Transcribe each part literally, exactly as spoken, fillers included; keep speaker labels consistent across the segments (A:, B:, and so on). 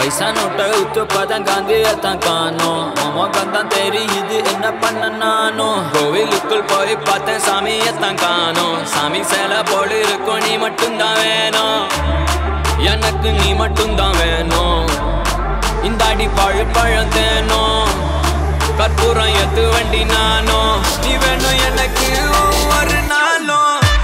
A: பைசா நோட்டை உத்து பார்த்தேன் காந்தியத்தான் காணோம். மாமா கந்தான் தெரியுது என்ன பண்ண நானும். கோவிலுக்குள் போய் பார்த்தேன் சாமியத்தான் காணோம். சாமி சேலை போடு இருக்கும் நீ மட்டும்தான் வேணும், எனக்கு நீ மட்டும்தான் வேணும். இந்த அடி பழு பழம் தேனும் கற்பூரம் எத்து வண்டி நானும். நீ வேணும் எனக்கு ஒவ்வொரு நாளும்.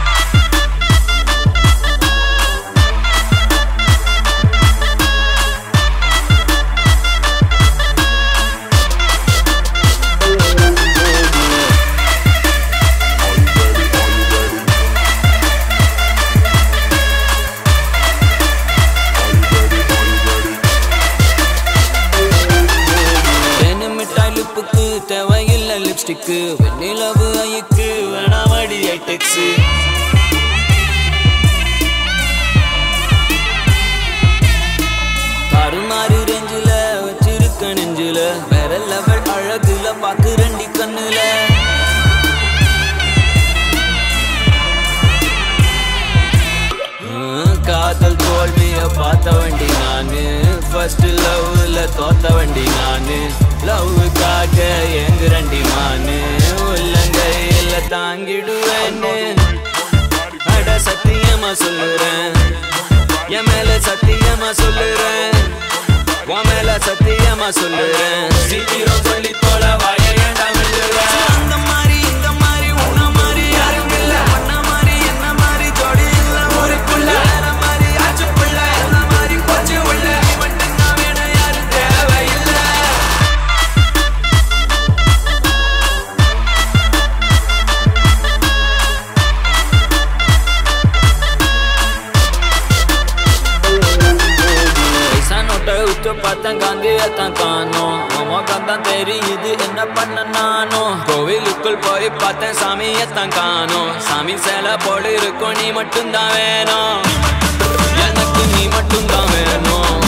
A: தேவையில்லை லிப்ஸ்டிக்கு வெண்ணிலவு ஐக்கு வேணாமடி ஐடெக்ஸு. தாறுமாறு ரெஞ்சில வச்சிருக்க நெஞ்சில வேற லெவல் அழகுல பாக்கு ரெண்டி கண்ணுல. காதல் தோல்விய பார்த்த வண்டி நானு, ஃபர்ஸ்ட் லவ்ல தோத்த வண்டி நானு. லவ்வுக்காக எங்கு ரெண்டி மானு உள்ளங்கையில தாங்கிடுவேன்னு அட சத்தியமா சொல்லுறேன். என் மேல சத்தியமா சொல்லுறேன், உன் மேல சத்தியமா சொல்லுறேன். சீக்கிரம் சொல்லி போல வாய ஏண்டா விழுறேன். அந்த மாதிரி இந்த மாதிரி உன்ன மாதிரி யாரும் இல்ல, பண்ண மாதிரி என்ன மாதிரி ஜோடி இல்ல ஊருக்குள்ள. வேற மாதிரி ஆச்சு புள்ள என்ன மாதிரி போச்சு உள்ள. மட்டும்தான் வேணும் யாரும் தேவையில்லை. உத்து பார்த்தேன் காந்தியத்தான் காணோம். மாமா கந்தான் தெரியுது என்ன பண்ண நானும். கோவிலுக்குள் போய் பார்த்தேன் சாமியத்தான் காணோம். சாமி சேலை போடு இருக்கும் நீ மட்டும்தான் வேணும், எனக்கு நீ மட்டும்தான் வேணும்.